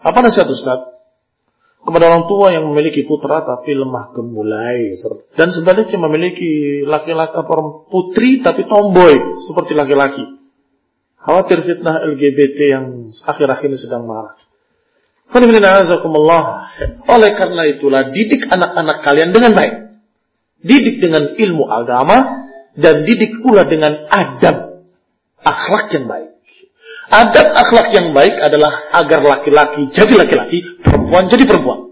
Apa nasihat Ustaz? Kepada orang tua yang memiliki putra tapi lemah gemulai, dan sebaliknya memiliki laki-laki putri tapi tomboy seperti laki-laki. Khawatir fitnah LGBT yang akhir-akhir ini sedang marak. Oleh karena itulah didik anak-anak kalian dengan baik. Didik dengan ilmu agama dan didik pula dengan adab akhlak yang baik. Adab akhlak yang baik adalah agar laki-laki jadi laki-laki, perempuan jadi perempuan.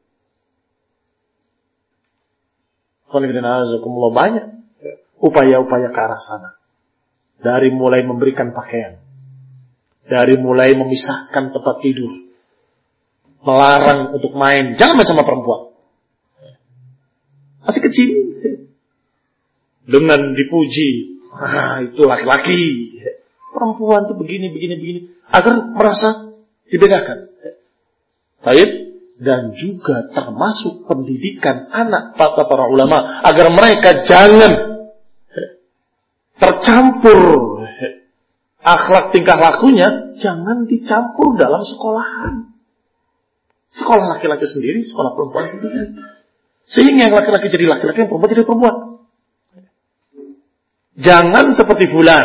Banyak upaya-upaya ke arah sana. Dari mulai memberikan pakaian, dari mulai memisahkan tempat tidur, melarang untuk main, jangan main sama perempuan. Masih kecil, dengan dipuji, itu laki-laki. Perempuan tuh begini, agar merasa dibedakan. Baik, dan juga termasuk pendidikan anak para ulama agar mereka jangan tercampur akhlak tingkah lakunya, jangan dicampur dalam sekolahan. Sekolah laki-laki sendiri, sekolah perempuan sendiri. Sehingga yang laki-laki jadi laki-laki, yang perempuan jadi perempuan. Jangan seperti fulan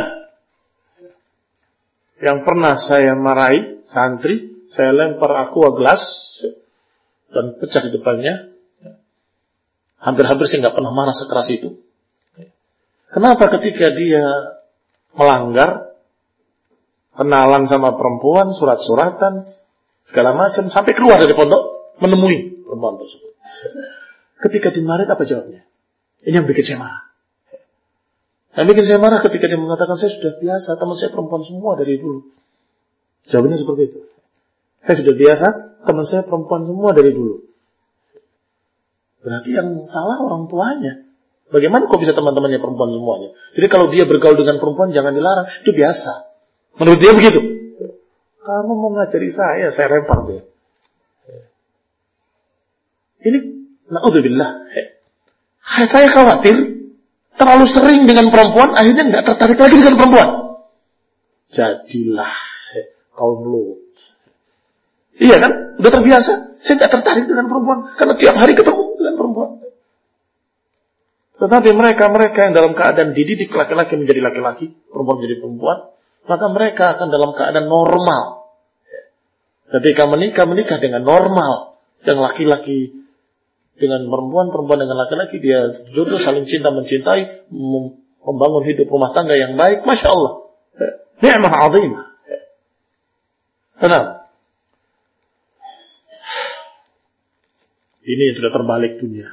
yang pernah saya marahi santri, saya lempar aqua gelas dan pecah di depannya. Hampir-hampir saya nggak pernah marah sekeras itu. Kenapa? Ketika dia melanggar, kenalan sama perempuan, surat-suratan, segala macam, sampai keluar dari pondok menemui perempuan tersebut. Ketika dimarahin, apa jawabnya? Ini yang bikin saya marah. Yang bikin saya marah ketika dia mengatakan, saya sudah biasa, teman saya perempuan semua dari dulu. Jawabannya seperti itu. Saya sudah biasa, teman saya perempuan semua dari dulu. Berarti yang salah orang tuanya. Bagaimana kok bisa teman-temannya perempuan semuanya? Jadi kalau dia bergaul dengan perempuan jangan dilarang, itu biasa. Menurut dia begitu. Kamu mau ngajari saya lempar dia. Ini, na'udzubillah. Saya khawatir terlalu sering dengan perempuan, akhirnya nggak tertarik lagi dengan perempuan. Jadilah kaum Lut. Iya kan? Udah terbiasa. Saya nggak tertarik dengan perempuan karena tiap hari ketemu dengan perempuan. Tetapi mereka yang dalam keadaan dididik laki-laki menjadi laki-laki, perempuan menjadi perempuan, maka mereka akan dalam keadaan normal. Ketika menikah dengan normal, yang laki-laki dengan perempuan dengan laki-laki, dia jodoh, saling cinta mencintai, membangun hidup rumah tangga yang baik, masya Allah, ni'mah azimah. Kenapa? Ini sudah terbalik dunia.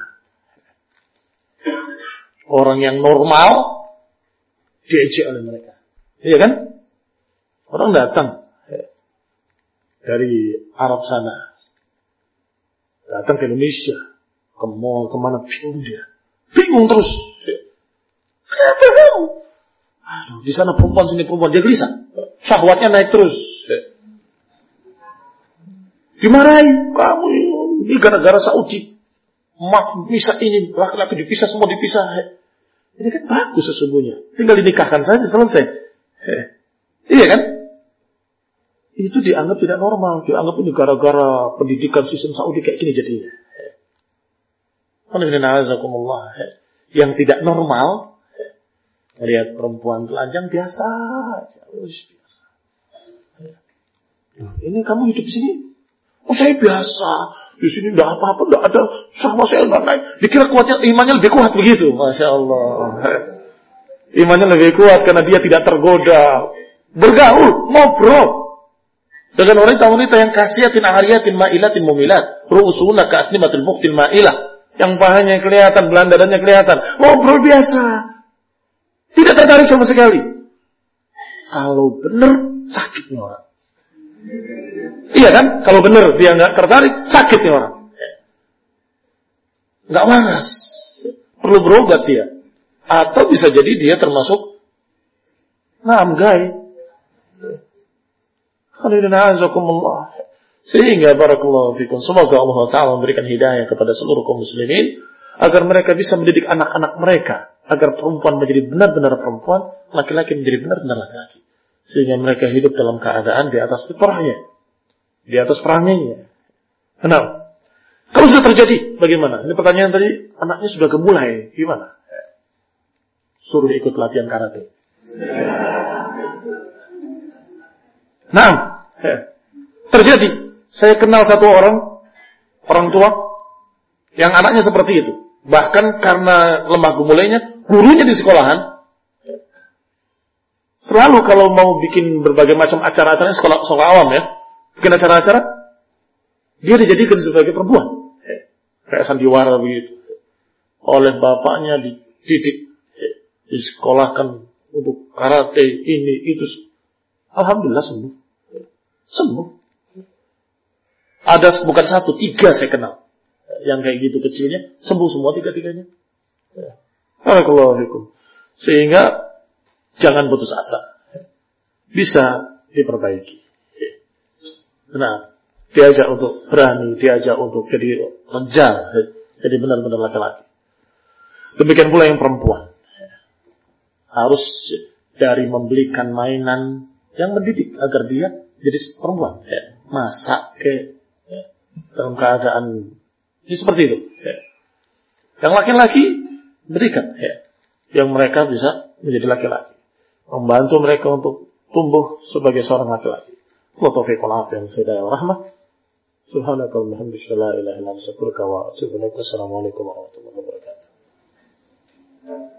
Orang yang normal diejek oleh mereka. Iya kan? Orang datang dari Arab sana, datang ke Indonesia, ke mall, kemana, bingung dia. Bingung terus. Kenapa kamu? Aduh, di sana perempuan, sini perempuan. Dia gelisah. Syahwatnya naik terus. Dimarahi. Kamu ini gara-gara Saudi. Bisa ini, laki-laki dipisah, semua dipisah. Ini kan bagus sesungguhnya. Tinggal dinikahkan saja, selesai. Iya kan? Itu dianggap tidak normal. Dianggap ini gara-gara pendidikan sistem Saudi kayak gini jadinya. Yang tidak normal, melihat perempuan telanjang biasa. Ini kamu hidup di sini? Oh, saya biasa. Di sini tidak apa-apa, tidak ada syahwat, saya tidak naik. Dikira kuatnya, imannya lebih kuat begitu. Masya Allah. Imannya lebih kuat karena dia tidak tergoda. Bergaul, ngobrol dengan wanita-wanita yang kasiatin, ahariyatin, ma'ilatin, mumilat. Ru'usuna ka'asnimatil buktil ma'ilah. Yang pahanya kelihatan, belandadannya kelihatan. Ngobrol biasa. Tidak tertarik sama sekali. Kalau benar, sakitnya orang. Iya kan? Kalau benar dia nggak tertarik, sakitnya orang. Nggak waras. Perlu berobat dia. Atau bisa jadi dia termasuk gay. Sehingga barakallahu fikum, semoga Allah Ta'ala memberikan hidayah kepada seluruh kaum muslimin agar mereka bisa mendidik anak-anak mereka agar perempuan menjadi benar-benar perempuan, laki-laki menjadi benar-benar laki-laki, sehingga mereka hidup dalam keadaan di atas fitrahnya. di atas peranginya. Kenapa? Kalau sudah terjadi, bagaimana? Ini pertanyaan tadi, anaknya sudah gemulai, gimana? Suruh ikut latihan karate. Nah, terjadi. Saya kenal satu orang tua, yang anaknya seperti itu. Bahkan karena lemah gemulainya, gurunya di sekolahan, selalu kalau mau bikin berbagai macam acara-acara, sekolah awam ya, bikin acara-acara, dia dijadikan sebagai perempuan. Kayak sandiwara begitu. Oleh bapaknya dididik, disekolahkan untuk karate, ini, itu. Alhamdulillah sembuh. Sembuh. Ada bukan 1, 3 saya kenal. Yang kayak gitu kecilnya, sembuh semua 3-3-nya. Barakallahu. Sehingga jangan putus asa. Bisa diperbaiki. Nah, diajak untuk berani, diajak untuk jadi menjar, jadi benar-benar laki-laki. Demikian pula yang perempuan. Harus dari membelikan mainan yang mendidik agar dia jadi perempuan. Masak dalam keadaan seperti itu. Yang laki-laki berikan, yang mereka bisa menjadi laki-laki. Membantu mereka untuk tumbuh sebagai seorang laki-laki. Wa taufiqul afiyah hidayah rahmah. Subhanakallahumma wa bihamdika la ilaha illa anta astaghfiruka wa atubu ilaik. Assalamualaikum warahmatullahi wabarakatuh.